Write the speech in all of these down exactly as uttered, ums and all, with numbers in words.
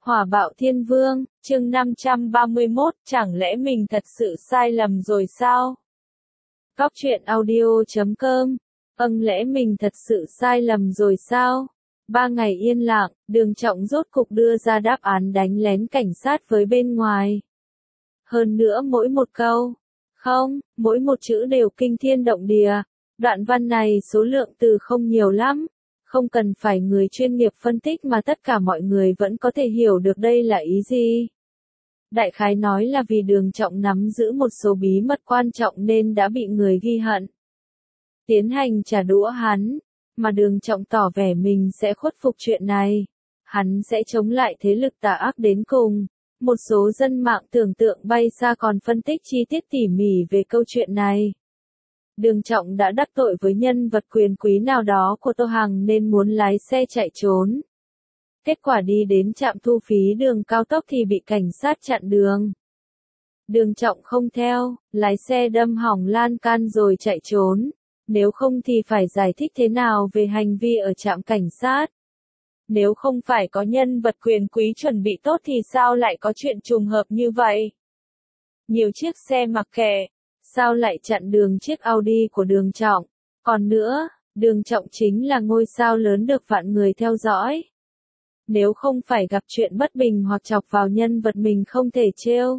Hỏa bạo thiên vương, chương năm trăm ba mươi mốt, chẳng lẽ mình thật sự sai lầm rồi sao? Cóc truyện audio chấm com, âng lẽ mình thật sự sai lầm rồi sao? Ba ngày yên lặng, Đường Trọng rốt cục đưa ra đáp án đánh lén cảnh sát với bên ngoài. Hơn nữa mỗi một câu, không, mỗi một chữ đều kinh thiên động địa. Đoạn văn này số lượng từ không nhiều lắm. Không cần phải người chuyên nghiệp phân tích mà tất cả mọi người vẫn có thể hiểu được đây là ý gì. Đại khái nói là vì Đường Trọng nắm giữ một số bí mật quan trọng nên đã bị người ghi hận. Tiến hành trả đũa hắn, mà Đường Trọng tỏ vẻ mình sẽ khuất phục chuyện này. Hắn sẽ chống lại thế lực tà ác đến cùng. Một số dân mạng tưởng tượng bay xa còn phân tích chi tiết tỉ mỉ về câu chuyện này. Đường Trọng đã đắc tội với nhân vật quyền quý nào đó của Tô Hằng nên muốn lái xe chạy trốn. Kết quả đi đến trạm thu phí đường cao tốc thì bị cảnh sát chặn đường. Đường Trọng không theo, lái xe đâm hỏng lan can rồi chạy trốn. Nếu không thì phải giải thích thế nào về hành vi ở trạm cảnh sát. Nếu không phải có nhân vật quyền quý chuẩn bị tốt thì sao lại có chuyện trùng hợp như vậy? Nhiều chiếc xe mặc kệ. Sao lại chặn đường chiếc Audi của Đường Trọng? Còn nữa, Đường Trọng chính là ngôi sao lớn được vạn người theo dõi. Nếu không phải gặp chuyện bất bình hoặc chọc vào nhân vật mình không thể trêu.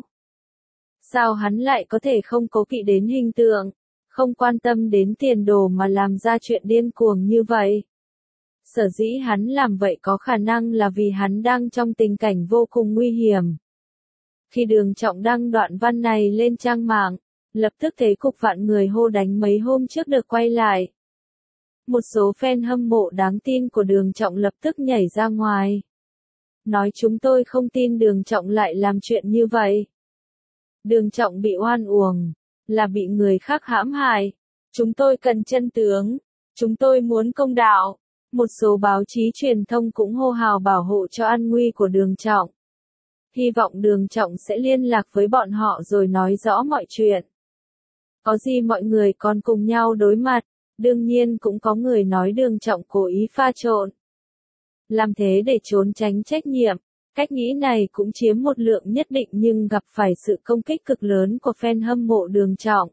Sao hắn lại có thể không cố kỵ đến hình tượng, không quan tâm đến tiền đồ mà làm ra chuyện điên cuồng như vậy? Sở dĩ hắn làm vậy có khả năng là vì hắn đang trong tình cảnh vô cùng nguy hiểm. Khi Đường Trọng đăng đoạn văn này lên trang mạng, lập tức thấy cục vạn người hô đánh mấy hôm trước được quay lại. Một số fan hâm mộ đáng tin của Đường Trọng lập tức nhảy ra ngoài. Nói chúng tôi không tin Đường Trọng lại làm chuyện như vậy. Đường Trọng bị oan uổng, là bị người khác hãm hại. Chúng tôi cần chân tướng, chúng tôi muốn công đạo. Một số báo chí truyền thông cũng hô hào bảo hộ cho an nguy của Đường Trọng. Hy vọng Đường Trọng sẽ liên lạc với bọn họ rồi nói rõ mọi chuyện. Có gì mọi người còn cùng nhau đối mặt, đương nhiên cũng có người nói Đường Trọng cố ý pha trộn. Làm thế để trốn tránh trách nhiệm, cách nghĩ này cũng chiếm một lượng nhất định nhưng gặp phải sự công kích cực lớn của fan hâm mộ Đường Trọng.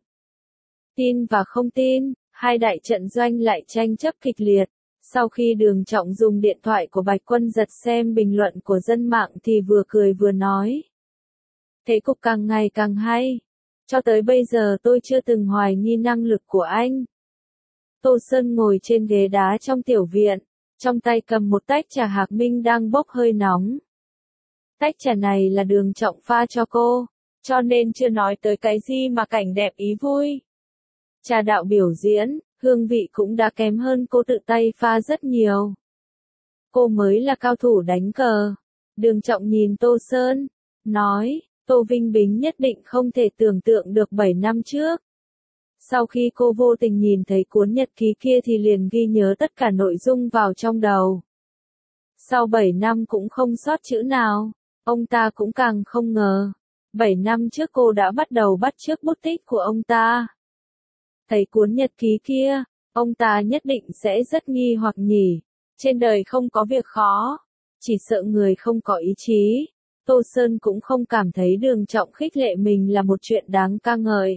Tin và không tin, hai đại trận doanh lại tranh chấp kịch liệt. Sau khi Đường Trọng dùng điện thoại của Bạch Quân Giật xem bình luận của dân mạng thì vừa cười vừa nói. Thế cục càng ngày càng hay. Cho tới bây giờ tôi chưa từng hoài nghi năng lực của anh. Tô Sơn ngồi trên ghế đá trong tiểu viện, trong tay cầm một tách trà Hạc Minh đang bốc hơi nóng. Tách trà này là Đường Trọng pha cho cô, cho nên chưa nói tới cái gì mà cảnh đẹp ý vui. Trà đạo biểu diễn, hương vị cũng đã kém hơn cô tự tay pha rất nhiều. Cô mới là cao thủ đánh cờ. Đường Trọng nhìn Tô Sơn, nói. Tô Vinh Bính nhất định không thể tưởng tượng được bảy năm trước. Sau khi cô vô tình nhìn thấy cuốn nhật ký kia thì liền ghi nhớ tất cả nội dung vào trong đầu. Sau bảy năm cũng không sót chữ nào, ông ta cũng càng không ngờ. bảy năm trước cô đã bắt đầu bắt chước bút tích của ông ta. Thấy cuốn nhật ký kia, ông ta nhất định sẽ rất nghi hoặc nhỉ. Trên đời không có việc khó, chỉ sợ người không có ý chí. Tô Sơn cũng không cảm thấy Đường Trọng khích lệ mình là một chuyện đáng ca ngợi.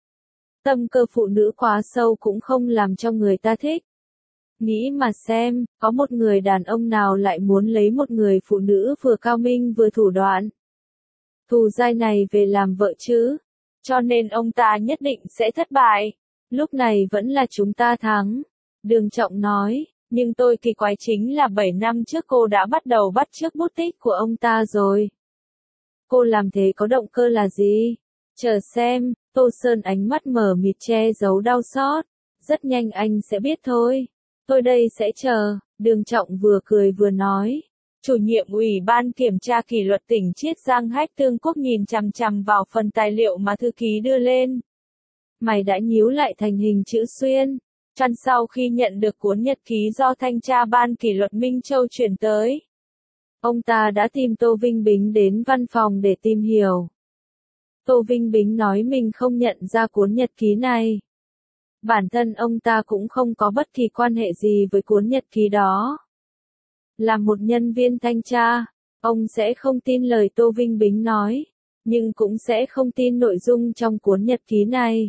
Tâm cơ phụ nữ quá sâu cũng không làm cho người ta thích. Nghĩ mà xem, có một người đàn ông nào lại muốn lấy một người phụ nữ vừa cao minh vừa thủ đoạn. Thù dai này về làm vợ chứ. Cho nên ông ta nhất định sẽ thất bại. Lúc này vẫn là chúng ta thắng. Đường Trọng nói, nhưng tôi kỳ quái chính là bảy năm trước cô đã bắt đầu bắt chước bút tích của ông ta rồi. Cô làm thế có động cơ là gì? Chờ xem, Tô Sơn ánh mắt mờ mịt che giấu đau xót. Rất nhanh anh sẽ biết thôi. Tôi đây sẽ chờ, Đường Trọng vừa cười vừa nói. Chủ nhiệm Ủy ban kiểm tra kỷ luật tỉnh Chiết Giang Hách Tương Quốc nhìn chằm chằm vào phần tài liệu mà thư ký đưa lên. Mày đã nhíu lại thành hình chữ xuyên. Chăn sau khi nhận được cuốn nhật ký do thanh tra ban kỷ luật Minh Châu chuyển tới. Ông ta đã tìm Tô Vinh Bính đến văn phòng để tìm hiểu. Tô Vinh Bính nói mình không nhận ra cuốn nhật ký này. Bản thân ông ta cũng không có bất kỳ quan hệ gì với cuốn nhật ký đó. Là một nhân viên thanh tra, Ông sẽ không tin lời Tô Vinh Bính nói, nhưng cũng sẽ không tin nội dung trong cuốn nhật ký này.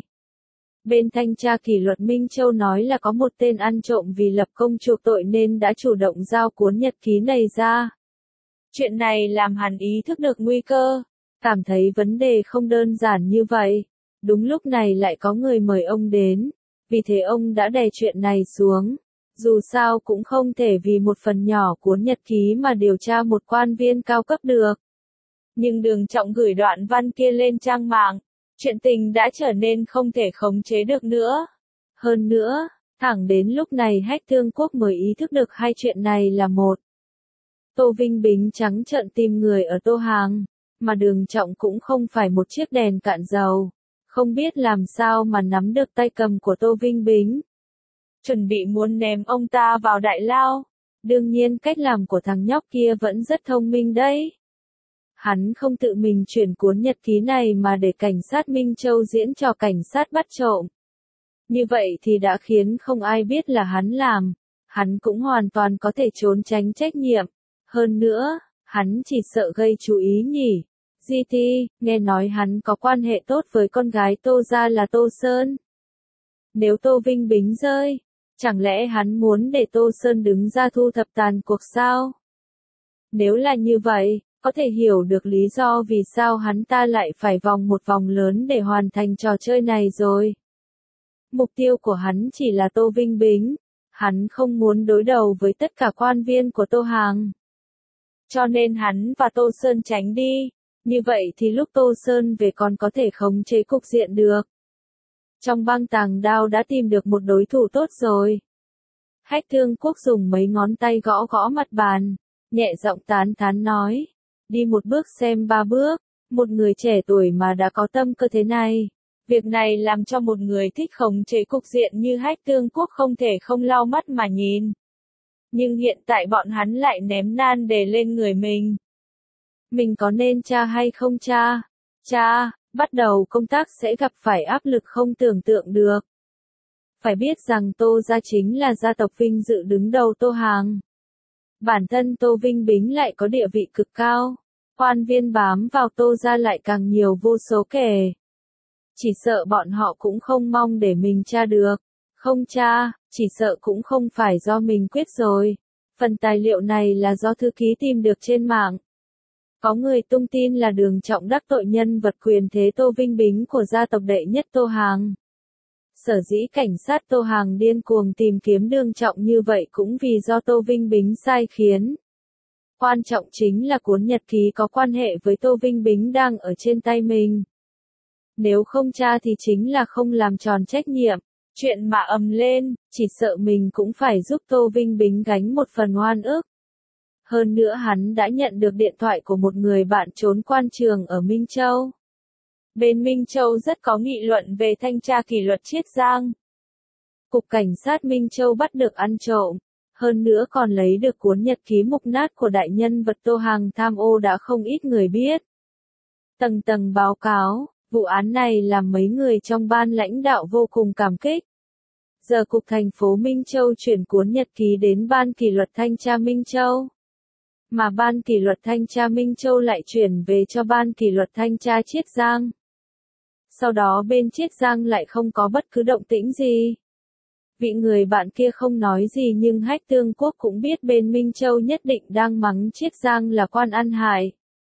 Bên thanh tra kỷ luật Minh Châu nói là có một tên ăn trộm vì lập công chuộc tội nên đã chủ động giao cuốn nhật ký này ra. Chuyện này làm hắn ý thức được nguy cơ, cảm thấy vấn đề không đơn giản như vậy. Đúng lúc này lại có người mời ông đến, vì thế ông đã đè chuyện này xuống. Dù sao cũng không thể vì một phần nhỏ cuốn nhật ký mà điều tra một quan viên cao cấp được. Nhưng Đường Trọng gửi đoạn văn kia lên trang mạng, chuyện tình đã trở nên không thể khống chế được nữa. Hơn nữa, thẳng đến lúc này Hách Thương Quốc mới ý thức được hai chuyện này là một. Tô Vinh Bính trắng trợn tìm người ở Tô Hàng, mà Đường Trọng cũng không phải một chiếc đèn cạn dầu, không biết làm sao mà nắm được tay cầm của Tô Vinh Bính. Chuẩn bị muốn ném ông ta vào đại lao. Đương nhiên cách làm của thằng nhóc kia vẫn rất thông minh đấy. Hắn không tự mình chuyển cuốn nhật ký này mà để cảnh sát Minh Châu diễn trò cảnh sát bắt trộm. Như vậy thì đã khiến không ai biết là hắn làm, hắn cũng hoàn toàn có thể trốn tránh trách nhiệm. Hơn nữa, hắn chỉ sợ gây chú ý nhỉ. giê tê, nghe nói hắn có quan hệ tốt với con gái Tô gia là Tô Sơn. Nếu Tô Vinh Bính rơi, chẳng lẽ hắn muốn để Tô Sơn đứng ra thu thập tàn cuộc sao? Nếu là như vậy, có thể hiểu được lý do vì sao hắn ta lại phải vòng một vòng lớn để hoàn thành trò chơi này rồi. Mục tiêu của hắn chỉ là Tô Vinh Bính, hắn không muốn đối đầu với tất cả quan viên của Tô Hàng. Cho nên hắn và Tô Sơn tránh đi, như vậy thì lúc Tô Sơn về còn có thể khống chế cục diện được. Trong băng tàng đao đã tìm được một đối thủ tốt rồi. Hách Thương Quốc dùng mấy ngón tay gõ gõ mặt bàn, nhẹ giọng tán thán nói, đi một bước xem ba bước, một người trẻ tuổi mà đã có tâm cơ thế này. Việc này làm cho một người thích khống chế cục diện như Hách Thương Quốc không thể không lau mắt mà nhìn. Nhưng hiện tại bọn hắn lại ném nan đề lên người mình. Mình có nên tra hay không tra? Tra, bắt đầu công tác sẽ gặp phải áp lực không tưởng tượng được. Phải biết rằng Tô gia chính là gia tộc vinh dự đứng đầu Tô Hàng. Bản thân Tô Vinh Bính lại có địa vị cực cao, quan viên bám vào Tô gia lại càng nhiều vô số kể. Chỉ sợ bọn họ cũng không mong để mình tra được. Không tra, chỉ sợ cũng không phải do mình quyết rồi. Phần tài liệu này là do thư ký tìm được trên mạng. Có người tung tin là Đường Trọng đắc tội nhân vật quyền thế Tô Vinh Bính của gia tộc đệ nhất Tô Hàng. Sở dĩ cảnh sát Tô Hàng điên cuồng tìm kiếm Đường Trọng như vậy cũng vì do Tô Vinh Bính sai khiến. Quan trọng chính là cuốn nhật ký có quan hệ với Tô Vinh Bính đang ở trên tay mình. Nếu không tra thì chính là không làm tròn trách nhiệm. Chuyện mà ầm lên, chỉ sợ mình cũng phải giúp Tô Vinh Bính gánh một phần oan ức. Hơn nữa hắn đã nhận được điện thoại của một người bạn trốn quan trường ở Minh Châu. Bên Minh Châu rất có nghị luận về thanh tra kỷ luật Chiết Giang. Cục Cảnh sát Minh Châu bắt được ăn trộm, hơn nữa còn lấy được cuốn nhật ký mục nát của đại nhân vật Tô Hàng tham ô đã không ít người biết. Tầng tầng báo cáo, vụ án này làm mấy người trong ban lãnh đạo vô cùng cảm kích. Giờ Cục thành phố Minh Châu chuyển cuốn nhật ký đến Ban kỷ luật Thanh tra Minh Châu. Mà Ban kỷ luật Thanh tra Minh Châu lại chuyển về cho Ban kỷ luật Thanh tra Chiết Giang. Sau đó bên Chiết Giang lại không có bất cứ động tĩnh gì. Vị người bạn kia không nói gì nhưng Hách Thương Quốc cũng biết bên Minh Châu nhất định đang mắng Chiết Giang là quan ăn hại.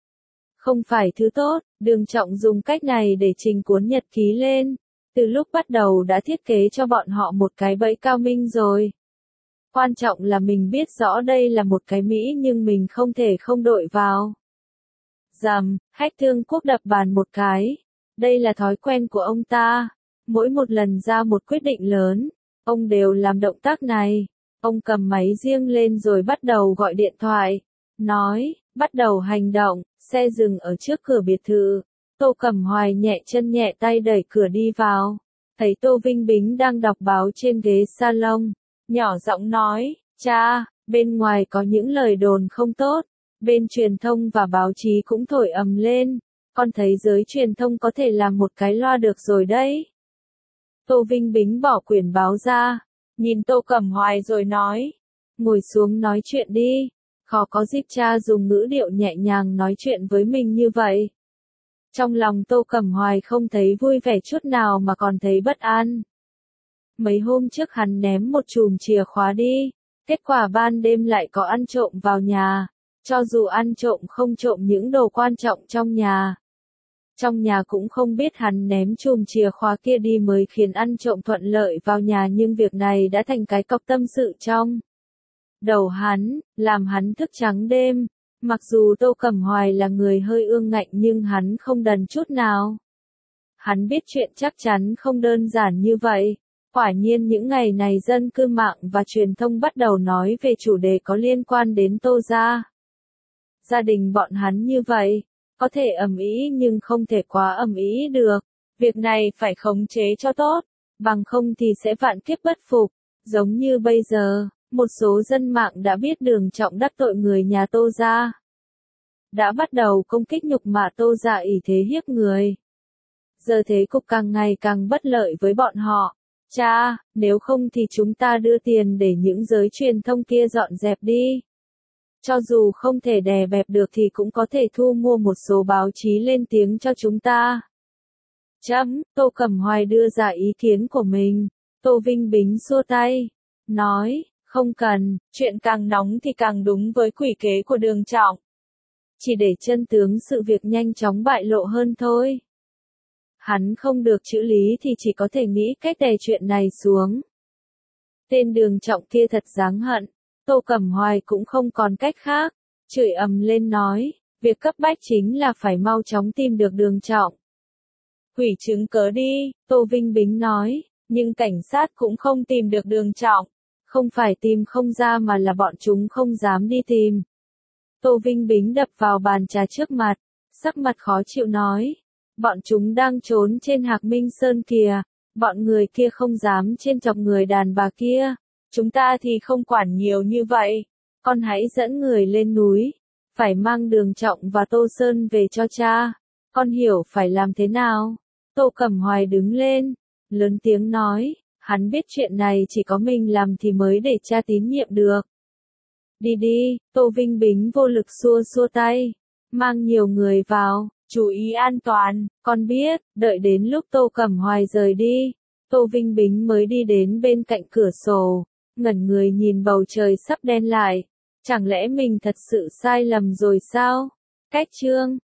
Không phải thứ tốt, Đường Trọng dùng cách này để trình cuốn nhật ký lên. Từ lúc bắt đầu đã thiết kế cho bọn họ một cái bẫy cao minh rồi. Quan trọng là mình biết rõ đây là một cái Mỹ nhưng mình không thể không đội vào. Dầm, Hách Thương Quốc đập bàn một cái. Đây là thói quen của ông ta. Mỗi một lần ra một quyết định lớn, ông đều làm động tác này. Ông cầm máy riêng lên rồi bắt đầu gọi điện thoại. Nói, bắt đầu hành động, xe dừng ở trước cửa biệt thự. Tô Cẩm Hoài nhẹ chân nhẹ tay đẩy cửa đi vào. Thấy Tô Vinh Bính đang đọc báo trên ghế salon. Nhỏ giọng nói, cha, bên ngoài có những lời đồn không tốt. Bên truyền thông và báo chí cũng thổi ầm lên. Con thấy giới truyền thông có thể làm một cái loa được rồi đấy. Tô Vinh Bính bỏ quyển báo ra. Nhìn Tô Cẩm Hoài rồi nói. Ngồi xuống nói chuyện đi. Khó có dịp cha dùng ngữ điệu nhẹ nhàng nói chuyện với mình như vậy. Trong lòng Tô Cẩm Hoài không thấy vui vẻ chút nào mà còn thấy bất an. Mấy hôm trước hắn ném một chùm chìa khóa đi, kết quả ban đêm lại có ăn trộm vào nhà, cho dù ăn trộm không trộm những đồ quan trọng trong nhà. Trong nhà cũng không biết hắn ném chùm chìa khóa kia đi mới khiến ăn trộm thuận lợi vào nhà, nhưng việc này đã thành cái cọc tâm sự trong đầu hắn, làm hắn thức trắng đêm. Mặc dù Tô Cẩm Hoài là người hơi ương ngạnh nhưng hắn không đần chút nào. Hắn biết chuyện chắc chắn không đơn giản như vậy. Quả nhiên những ngày này dân cư mạng và truyền thông bắt đầu nói về chủ đề có liên quan đến Tô gia. Gia đình bọn hắn như vậy, có thể ầm ĩ nhưng không thể quá ầm ĩ được. Việc này phải khống chế cho tốt, bằng không thì sẽ vạn kiếp bất phục. Giống như bây giờ, một số dân mạng đã biết Đường Trọng đắc tội người nhà Tô gia, đã bắt đầu công kích nhục mạ Tô gia ỷ thế hiếp người. Giờ thế cục càng ngày càng bất lợi với bọn họ. Cha, nếu không thì chúng ta đưa tiền để những giới truyền thông kia dọn dẹp đi. Cho dù không thể đè bẹp được thì cũng có thể thu mua một số báo chí lên tiếng cho chúng ta. Chấm, Tô Cẩm Hoài đưa ra ý kiến của mình. Tô Vinh Bính xua tay, nói, không cần, chuyện càng nóng thì càng đúng với quỷ kế của Đường Trọng. Chỉ để chân tướng sự việc nhanh chóng bại lộ hơn thôi. Hắn không được chữ lý thì chỉ có thể nghĩ cách đè chuyện này xuống. Tên Đường Trọng kia thật đáng hận. Tô Cẩm Hoài cũng không còn cách khác, chửi ầm lên nói, việc cấp bách chính là phải mau chóng tìm được Đường Trọng. Hủy chứng cớ đi, Tô Vinh Bính nói, nhưng cảnh sát cũng không tìm được Đường Trọng. Không phải tìm không ra mà là bọn chúng không dám đi tìm. Tô Vinh Bính đập vào bàn trà trước mặt, sắc mặt khó chịu nói, bọn chúng đang trốn trên Hạc Minh Sơn kìa, bọn người kia không dám trêu chọc người đàn bà kia. Chúng ta thì không quản nhiều như vậy, con hãy dẫn người lên núi, phải mang Đường Trọng và Tô Sơn về cho cha, con hiểu phải làm thế nào. Tô Cẩm Hoài đứng lên, lớn tiếng nói, hắn biết chuyện này chỉ có mình làm thì mới để cha tín nhiệm được. Đi đi, Tô Vinh Bính vô lực xua xua tay, mang nhiều người vào, chú ý an toàn, con biết. Đợi đến lúc Tô Cẩm Hoài rời đi, Tô Vinh Bính mới đi đến bên cạnh cửa sổ, ngẩn người nhìn bầu trời sắp đen lại. Chẳng lẽ mình thật sự sai lầm rồi sao? Cách chương